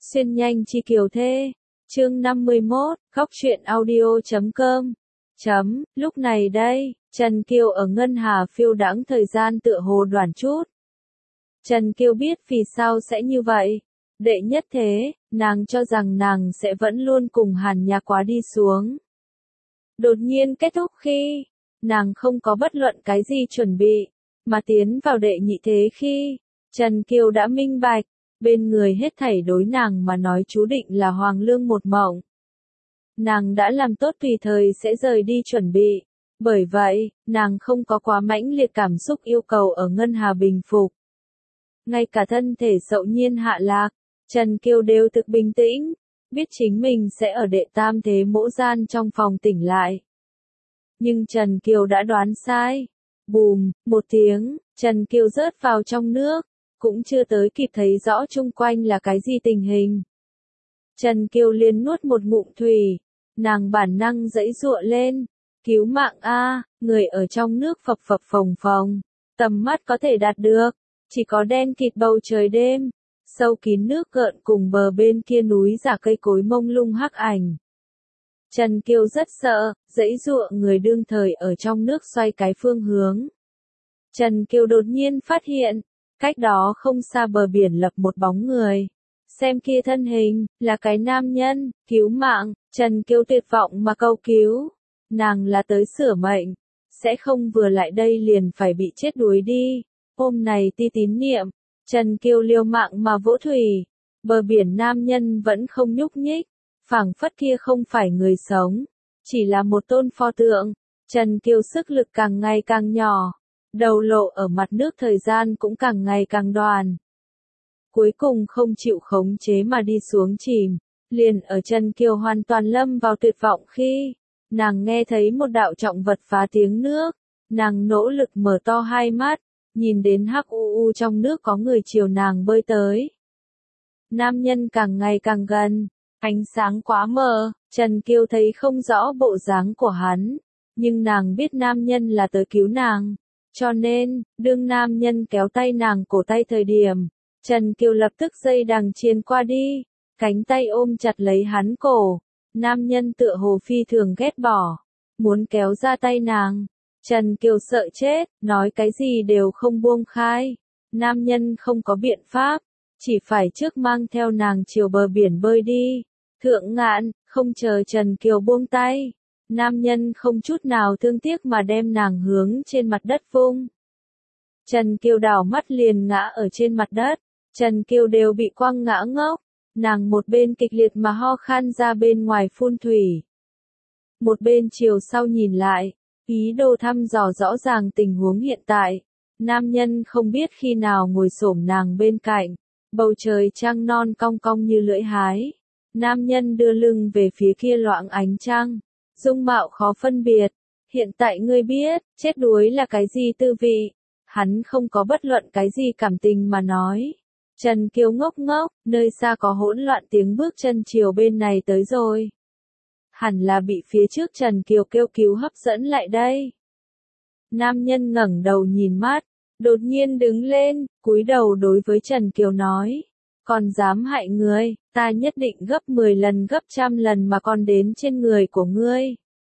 Xuyên nhanh chi kiều thê. Chương 51, góc truyện audio.com. Lúc này đây, Trần Kiều ở Ngân Hà phiêu đãng thời gian tựa hồ đoản chút. Trần Kiều biết vì sao sẽ như vậy. Đệ nhất thế, nàng cho rằng nàng sẽ vẫn luôn cùng Hàn Nhạc Quá đi xuống. Đột nhiên kết thúc khi, nàng không có bất luận cái gì chuẩn bị, mà tiến vào đệ nhị thế khi, Trần Kiều đã minh bạch, bên người hết thảy đối nàng mà nói chú định là hoàng lương một mộng. Nàng đã làm tốt tùy thời sẽ rời đi chuẩn bị, bởi vậy, nàng không có quá mãnh liệt cảm xúc yêu cầu ở Ngân Hà bình phục. Ngay cả thân thể sậu nhiên hạ lạc, Trần Kiều đều thực bình tĩnh, biết chính mình sẽ ở đệ tam thế mỗ gian trong phòng tỉnh lại. Nhưng Trần Kiều đã đoán sai. Bùm, một tiếng, Trần Kiều rớt vào trong nước, cũng chưa tới kịp thấy rõ chung quanh là cái gì tình hình. Trần Kiều liền nuốt một ngụm thủy, nàng bản năng giãy giụa lên, cứu mạng a, người ở trong nước phập phập phồng phồng, tầm mắt có thể đạt được, chỉ có đen kịt bầu trời đêm, sâu kín nước gợn cùng bờ bên kia núi giả cây cối mông lung hắc ảnh. Trần Kiều rất sợ, giãy giụa người đương thời ở trong nước xoay cái phương hướng. Trần Kiều đột nhiên phát hiện, cách đó không xa bờ biển lập một bóng người. Xem kia thân hình, là cái nam nhân, cứu mạng, Trần Kiều tuyệt vọng mà cầu cứu. Nàng là tới sửa mệnh, sẽ không vừa lại đây liền phải bị chết đuối đi. Hôm này ti tín niệm, Trần Kiều liều mạng mà vỗ thủy. Bờ biển nam nhân vẫn không nhúc nhích, phảng phất kia không phải người sống, chỉ là một tôn pho tượng. Trần Kiều sức lực càng ngày càng nhỏ, đầu lộ ở mặt nước thời gian cũng càng ngày càng đoàn. Cuối cùng không chịu khống chế mà đi xuống chìm, liền ở Trần Kiều hoàn toàn lâm vào tuyệt vọng khi, nàng nghe thấy một đạo trọng vật phá tiếng nước, nàng nỗ lực mở to hai mắt, nhìn đến hắc u u trong nước có người chiều nàng bơi tới. Nam nhân càng ngày càng gần, ánh sáng quá mờ, Trần Kiều thấy không rõ bộ dáng của hắn, nhưng nàng biết nam nhân là tới cứu nàng. Cho nên, đương nam nhân kéo tay nàng cổ tay thời điểm, Trần Kiều lập tức dây đằng chiên qua đi, cánh tay ôm chặt lấy hắn cổ. Nam nhân tựa hồ phi thường ghét bỏ, muốn kéo ra tay nàng. Trần Kiều sợ chết, nói cái gì đều không buông khai. Nam nhân không có biện pháp, chỉ phải trước mang theo nàng chiều bờ biển bơi đi. Thượng ngạn, không chờ Trần Kiều buông tay. Nam nhân không chút nào thương tiếc mà đem nàng hướng trên mặt đất vung. Trần Kiều đảo mắt liền ngã ở trên mặt đất. Trần Kiều đều bị quăng ngã ngốc. Nàng một bên kịch liệt mà ho khan ra bên ngoài phun thủy. Một bên chiều sau nhìn lại, ý đồ thăm dò rõ ràng tình huống hiện tại. Nam nhân không biết khi nào ngồi xổm nàng bên cạnh. Bầu trời trăng non cong cong như lưỡi hái. Nam nhân đưa lưng về phía kia loạng ánh trăng. Dung mạo khó phân biệt. Hiện tại ngươi biết, chết đuối là cái gì tư vị. Hắn không có bất luận cái gì cảm tình mà nói. Trần Kiều ngốc ngốc, nơi xa có hỗn loạn tiếng bước chân chiều bên này tới rồi. Hẳn là bị phía trước Trần Kiều kêu cứu hấp dẫn lại đây. Nam nhân ngẩng đầu nhìn mắt, đột nhiên đứng lên, cúi đầu đối với Trần Kiều nói. Còn dám hại người, ta nhất định gấp 10 lần gấp trăm lần mà còn đến trên người của ngươi.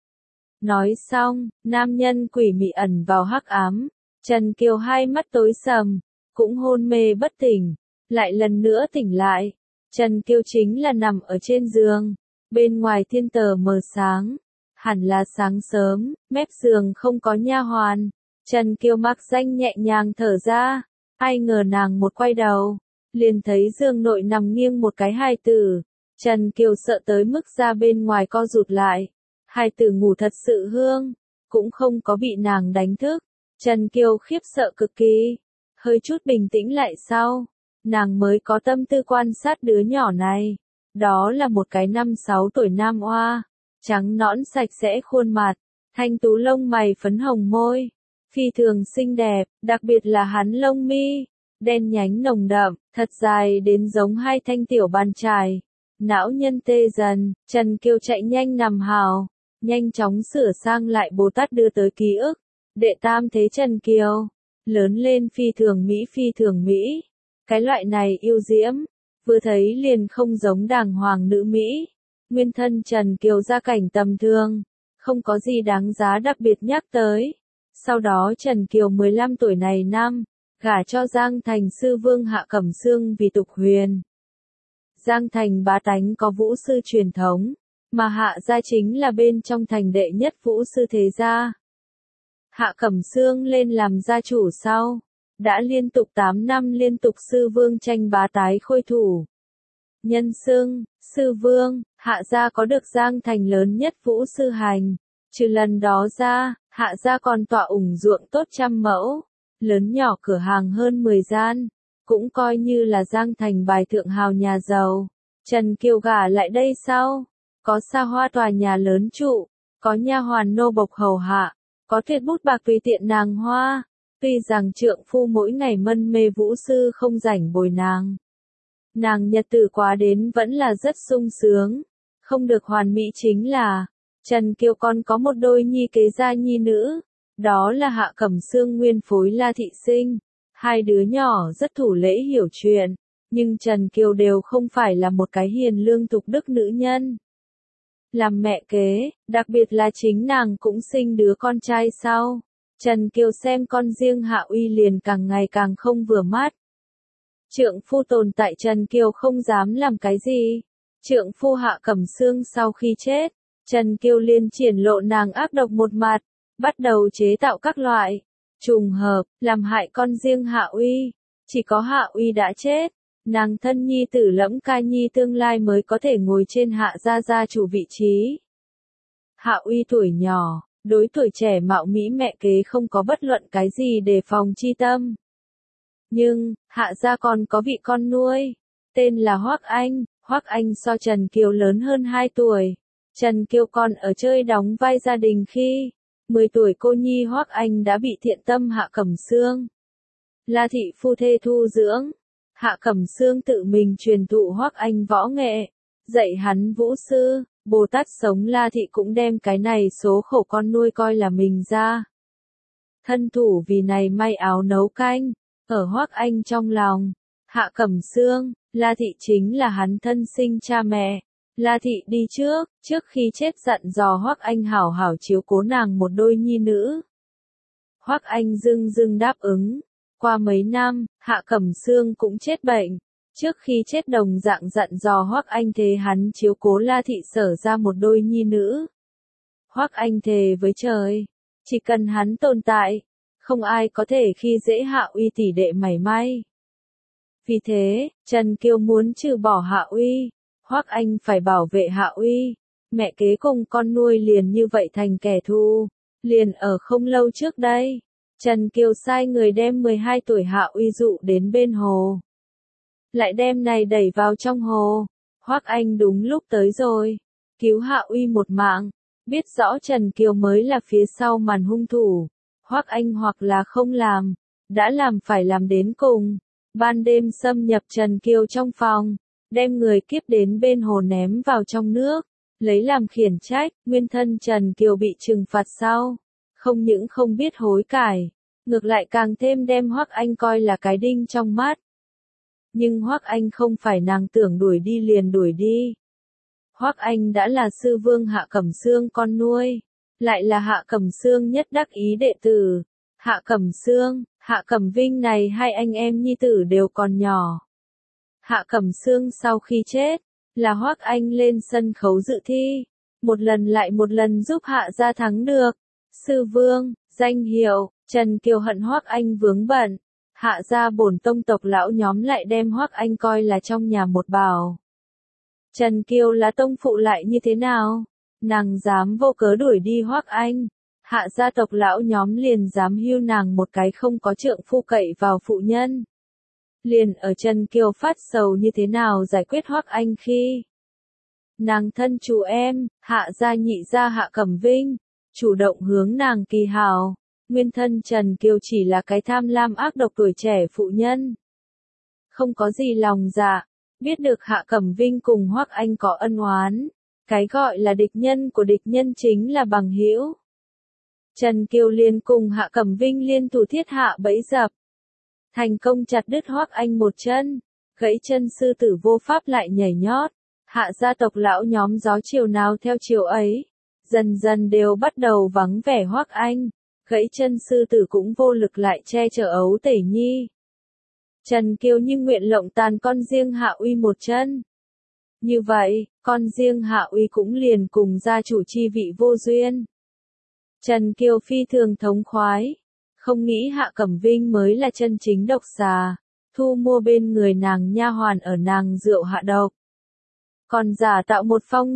Nói xong, nam nhân quỷ mị ẩn vào hắc ám. Trần Kiều hai mắt tối sầm, cũng hôn mê bất tỉnh. Lại lần nữa tỉnh lại, Trần Kiều chính là nằm ở trên giường, bên ngoài thiên tờ mờ sáng, hẳn là sáng sớm, mép giường không có nha hoàn. Trần Kiều mặc danh nhẹ nhàng thở ra, ai ngờ nàng một quay đầu, liền thấy giường nội nằm nghiêng một cái hài tử. Trần Kiều sợ tới mức ra bên ngoài co rụt lại, hài tử ngủ thật sự hương, cũng không có bị nàng đánh thức. Trần Kiều khiếp sợ cực kỳ, hơi chút bình tĩnh lại sau. Nàng mới có tâm tư quan sát đứa nhỏ này. Đó là một cái 5-6 tuổi nam oa, trắng nõn sạch sẽ khuôn mặt, thanh tú lông mày phấn hồng môi, phi thường xinh đẹp, đặc biệt là hắn lông mi, đen nhánh nồng đậm, thật dài đến giống hai thanh tiểu bàn chải. Não nhân tê dần, Trần Kiều chạy nhanh nằm hào, nhanh chóng sửa sang lại Bồ Tát đưa tới ký ức. Đệ tam thế Trần Kiều, lớn lên phi thường mỹ. Cái loại này yêu diễm, vừa thấy liền không giống đàng hoàng nữ Mỹ. Nguyên thân Trần Kiều gia cảnh tầm thường, không có gì đáng giá đặc biệt nhắc tới. Sau đó Trần Kiều 15 tuổi này năm, gả cho Giang Thành sư vương Hạ Cẩm Xương vì tục huyền. Giang Thành bá tánh có vũ sư truyền thống, mà Hạ gia chính là bên trong thành đệ nhất vũ sư thế gia. Hạ Cẩm Xương lên làm gia chủ sau, đã liên tục 8 năm liên tục sư vương tranh bá tái khôi thủ. Nhân xưng, sư vương, Hạ gia có được Giang Thành lớn nhất vũ sư hành. Trừ lần đó ra, Hạ gia còn tọa ủng ruộng tốt trăm mẫu, lớn nhỏ cửa hàng hơn 10 gian, cũng coi như là Giang Thành bài thượng hào nhà giàu. Trần Kiều gả lại đây sau, có xa hoa tòa nhà lớn trụ, có nha hoàn nô bộc hầu hạ, có tuyệt bút bạc tùy tiện nàng hoa. Tuy rằng trượng phu mỗi ngày mân mê vũ sư không rảnh bồi nàng. Nàng nhật tử quá đến vẫn là rất sung sướng. Không được hoàn mỹ chính là, Trần Kiều còn có một đôi nhi kế gia nhi nữ. Đó là Hạ Cẩm Xương nguyên phối La Thị Sinh. Hai đứa nhỏ rất thủ lễ hiểu chuyện. Nhưng Trần Kiều đều không phải là một cái hiền lương tục đức nữ nhân. Làm mẹ kế, đặc biệt là chính nàng cũng sinh đứa con trai sau. Trần Kiều xem con riêng Hạ Uy liền càng ngày càng không vừa mắt. Trượng phu tồn tại Trần Kiều không dám làm cái gì. Trượng phu Hạ Cẩm Xương sau khi chết, Trần Kiều liền triển lộ nàng ác độc một mặt, bắt đầu chế tạo các loại trùng hợp, làm hại con riêng Hạ Uy. Chỉ có Hạ Uy đã chết, nàng thân nhi tử Lẫm Ca Nhi tương lai mới có thể ngồi trên Hạ gia gia chủ vị trí. Hạ Uy tuổi nhỏ, đối tuổi trẻ mạo mỹ mẹ kế không có bất luận cái gì để phòng chi tâm. Nhưng, Hạ gia còn có vị con nuôi, tên là Hoắc Anh. Hoắc Anh so Trần Kiều lớn hơn 2 tuổi. Trần Kiều còn ở chơi đóng vai gia đình khi 10 tuổi cô nhi Hoắc Anh đã bị thiện tâm Hạ Cẩm Xương, La thị phu thê thu dưỡng. Hạ Cẩm Xương tự mình truyền thụ Hoắc Anh võ nghệ, dạy hắn vũ sư. Bồ Tát sống La thị cũng đem cái này số khổ con nuôi coi là mình ra. Thân thủ vì này may áo nấu canh, ở Hoắc Anh trong lòng, Hạ Cẩm Xương, La thị chính là hắn thân sinh cha mẹ. La thị đi trước khi chết dặn dò Hoắc Anh hảo hảo chiếu cố nàng một đôi nhi nữ. Hoắc Anh dưng dưng đáp ứng. Qua mấy năm, Hạ Cẩm Xương cũng chết bệnh. Trước khi chết đồng dạng dặn dò Hoắc Anh thề hắn chiếu cố La thị sở ra một đôi nhi nữ. Hoắc Anh thề với trời, chỉ cần hắn tồn tại, không ai có thể khi dễ Hạ Uy tỷ đệ mảy may. Vì thế, Trần Kiều muốn trừ bỏ Hạ Uy, Hoắc Anh phải bảo vệ Hạ Uy. Mẹ kế cùng con nuôi liền như vậy thành kẻ thù. Liền ở không lâu trước đây, Trần Kiều sai người đem 12 tuổi Hạ Uy dụ đến bên hồ. Lại đem này đẩy vào trong hồ. Hoắc Anh đúng lúc tới rồi, cứu Hạ Uy một mạng. Biết rõ Trần Kiều mới là phía sau màn hung thủ. Hoắc Anh hoặc là không làm, đã làm phải làm đến cùng. Ban đêm xâm nhập Trần Kiều trong phòng, đem người kiếp đến bên hồ ném vào trong nước, lấy làm khiển trách. Nguyên thân Trần Kiều bị trừng phạt sau, không những không biết hối cải, ngược lại càng thêm đem Hoắc Anh coi là cái đinh trong mắt. Nhưng Hoắc Anh không phải nàng tưởng đuổi đi liền đuổi đi. Hoắc Anh đã là sư vương Hạ Cẩm Xương con nuôi, lại là Hạ Cẩm Xương nhất đắc ý đệ tử. Hạ Cẩm Xương, Hạ Cẩm Vinh này hai anh em nhi tử đều còn nhỏ. Hạ Cẩm Xương sau khi chết, là Hoắc Anh lên sân khấu dự thi, một lần lại một lần giúp Hạ gia thắng được sư vương, danh hiệu. Trần Kiều hận Hoắc Anh vướng bận, Hạ gia bổn tông tộc lão nhóm lại đem Hoắc Anh coi là trong nhà một bảo. Trần Kiều là tông phụ lại như thế nào? Nàng dám vô cớ đuổi đi Hoắc Anh, Hạ gia tộc lão nhóm liền dám hưu nàng một cái không có trượng phu cậy vào phụ nhân. Liền ở Trần Kiều phát sầu như thế nào giải quyết Hoắc Anh khi nàng thân chủ em, Hạ gia nhị gia Hạ Cẩm Vinh, chủ động hướng nàng kỳ hảo. Nguyên thân Trần Kiều chỉ là cái tham lam ác độc tuổi trẻ phụ nhân, không có gì lòng dạ. Biết được Hạ Cẩm Vinh cùng Hoắc Anh có ân oán, cái gọi là địch nhân của địch nhân chính là bằng hữu. Trần Kiều liền cùng Hạ Cẩm Vinh liên thủ thiết hạ bẫy dập, thành công chặt đứt Hoắc Anh một chân, gãy chân sư tử vô pháp lại nhảy nhót. Hạ gia tộc lão nhóm gió chiều nào theo chiều ấy, dần dần đều bắt đầu vắng vẻ Hoắc Anh, gãy chân sư tử cũng vô lực lại che chở Ấu Tể Nhi. Trần Kiều như nguyện lộng tàn con riêng Hạ Uy một chân. Như vậy, con riêng Hạ Uy cũng liền cùng gia chủ chi vị vô duyên. Trần Kiều phi thường thống khoái, không nghĩ Hạ Cẩm Vinh mới là chân chính độc xà, thu mua bên người nàng nha hoàn ở nàng rượu hạ độc. Còn giả tạo một phong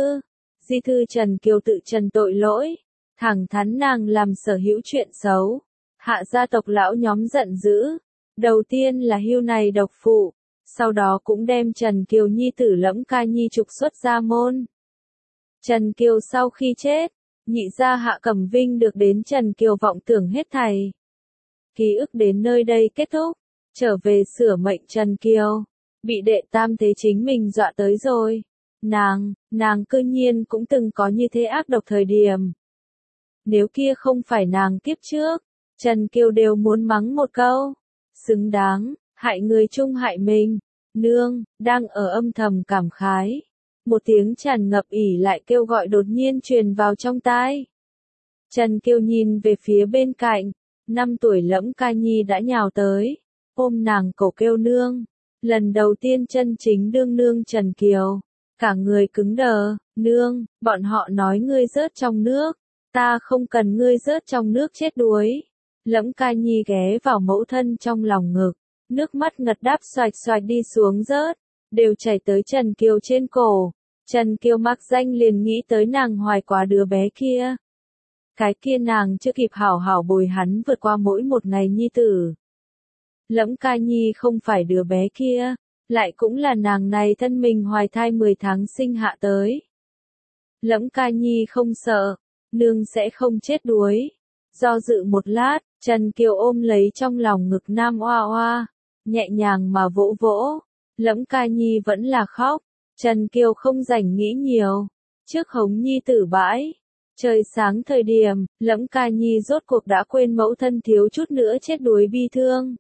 di thư Trần Kiều tự trần tội lỗi, thẳng thắn nàng làm sở hữu chuyện xấu. Hạ gia tộc lão nhóm giận dữ, đầu tiên là hưu này độc phụ, sau đó cũng đem Trần Kiều nhi tử Lẫm Ca Nhi trục xuất gia môn. Trần Kiều sau khi chết, nhị gia Hạ Cẩm Vinh được đến Trần Kiều vọng tưởng hết thảy. Ký ức đến nơi đây kết thúc, trở về sửa mệnh Trần Kiều, bị đệ tam thế chính mình dọa tới rồi. Nàng cư nhiên cũng từng có như thế ác độc thời điểm. Nếu kia không phải nàng kiếp trước, Trần Kiều đều muốn mắng một câu. Xứng đáng, hại người chung hại mình. Nương, đang ở âm thầm cảm khái. Một tiếng tràn ngập ỉ lại kêu gọi đột nhiên truyền vào trong tai. Trần Kiều nhìn về phía bên cạnh, 5 tuổi Lẫm Ca Nhi đã nhào tới, ôm nàng cổ kêu nương. Lần đầu tiên chân chính đương nương Trần Kiều, cả người cứng đờ. Nương, bọn họ nói ngươi rớt trong nước, ta không cần ngươi rớt trong nước chết đuối. Lẫm Ca Nhi ghé vào mẫu thân trong lòng ngực, nước mắt ngật đáp xoạch xoạch đi xuống rớt, đều chảy tới Trần Kiều trên cổ. Trần Kiều mặc danh liền nghĩ tới nàng hoài quá đứa bé kia. Cái kia nàng chưa kịp hảo hảo bồi hắn vượt qua mỗi một ngày nhi tử. Lẫm Ca Nhi không phải đứa bé kia, lại cũng là nàng này thân mình hoài thai 10 tháng sinh hạ tới. Lẫm Ca Nhi không sợ, nương sẽ không chết đuối. Do dự một lát, Trần Kiều ôm lấy trong lòng ngực Nam Oa Oa, nhẹ nhàng mà vỗ vỗ. Lẫm Ca Nhi vẫn là khóc, Trần Kiều không rảnh nghĩ nhiều. Trước hống nhi tử bãi, trời sáng thời điểm, Lẫm Ca Nhi rốt cuộc đã quên mẫu thân thiếu chút nữa chết đuối bi thương.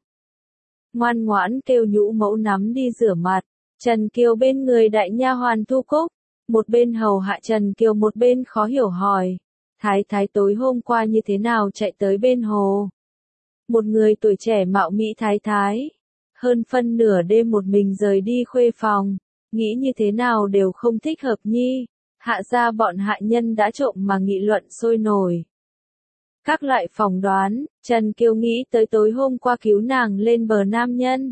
Ngoan ngoãn kêu nhũ mẫu nắm đi rửa mặt. Trần Kiều bên người đại nha hoàn Thu Cúc, một bên hầu hạ Trần Kiều một bên khó hiểu hỏi. Thái thái tối hôm qua như thế nào chạy tới bên hồ? Một người tuổi trẻ mạo mỹ thái thái, hơn phân nửa đêm một mình rời đi khuê phòng, nghĩ như thế nào đều không thích hợp nhi. Hạ gia bọn hạ nhân đã trộm mà nghị luận sôi nổi. Các loại phỏng đoán, Trần Kiều nghĩ tới tối hôm qua cứu nàng lên bờ nam nhân.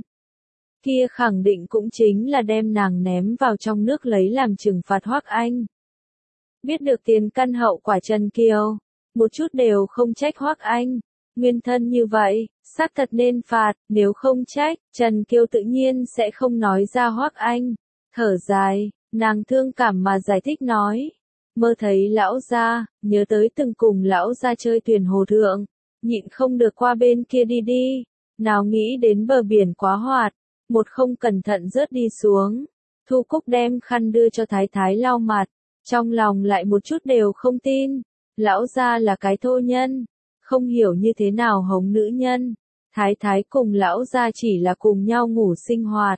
Kia khẳng định cũng chính là đem nàng ném vào trong nước lấy làm trừng phạt Hoắc Anh. Biết được tiền căn hậu quả Trần Kiều, một chút đều không trách Hoắc Anh. Nguyên thân như vậy, xác thật nên phạt, nếu không trách, Trần Kiều tự nhiên sẽ không nói ra Hoắc Anh. Thở dài, nàng thương cảm mà giải thích nói. Mơ thấy lão gia, nhớ tới từng cùng lão gia chơi thuyền hồ thượng, nhịn không được qua bên kia đi đi, nào nghĩ đến bờ biển quá hoạt, một không cẩn thận rớt đi xuống. Thu Cúc đem khăn đưa cho thái thái lau mặt, trong lòng lại một chút đều không tin, lão gia là cái thô nhân, không hiểu như thế nào hống nữ nhân. Thái thái cùng lão gia chỉ là cùng nhau ngủ sinh hoạt.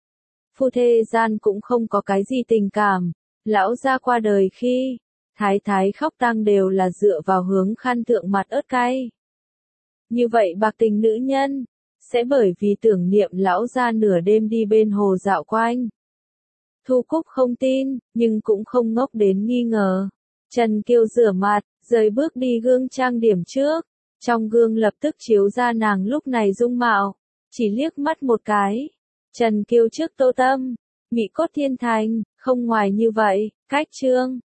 Phu thê gian cũng không có cái gì tình cảm. Lão gia qua đời khi, thái thái khóc tang đều là dựa vào hướng khăn thượng mặt ớt cay. Như vậy bạc tình nữ nhân, sẽ bởi vì tưởng niệm lão gia nửa đêm đi bên hồ dạo quanh. Thu Cúc không tin, nhưng cũng không ngốc đến nghi ngờ. Trần Kiều rửa mặt, rời bước đi gương trang điểm trước. Trong gương lập tức chiếu ra nàng lúc này dung mạo, chỉ liếc mắt một cái. Trần Kiều trước tô tâm, mỹ cốt thiên thành, không ngoài như vậy, cách trương.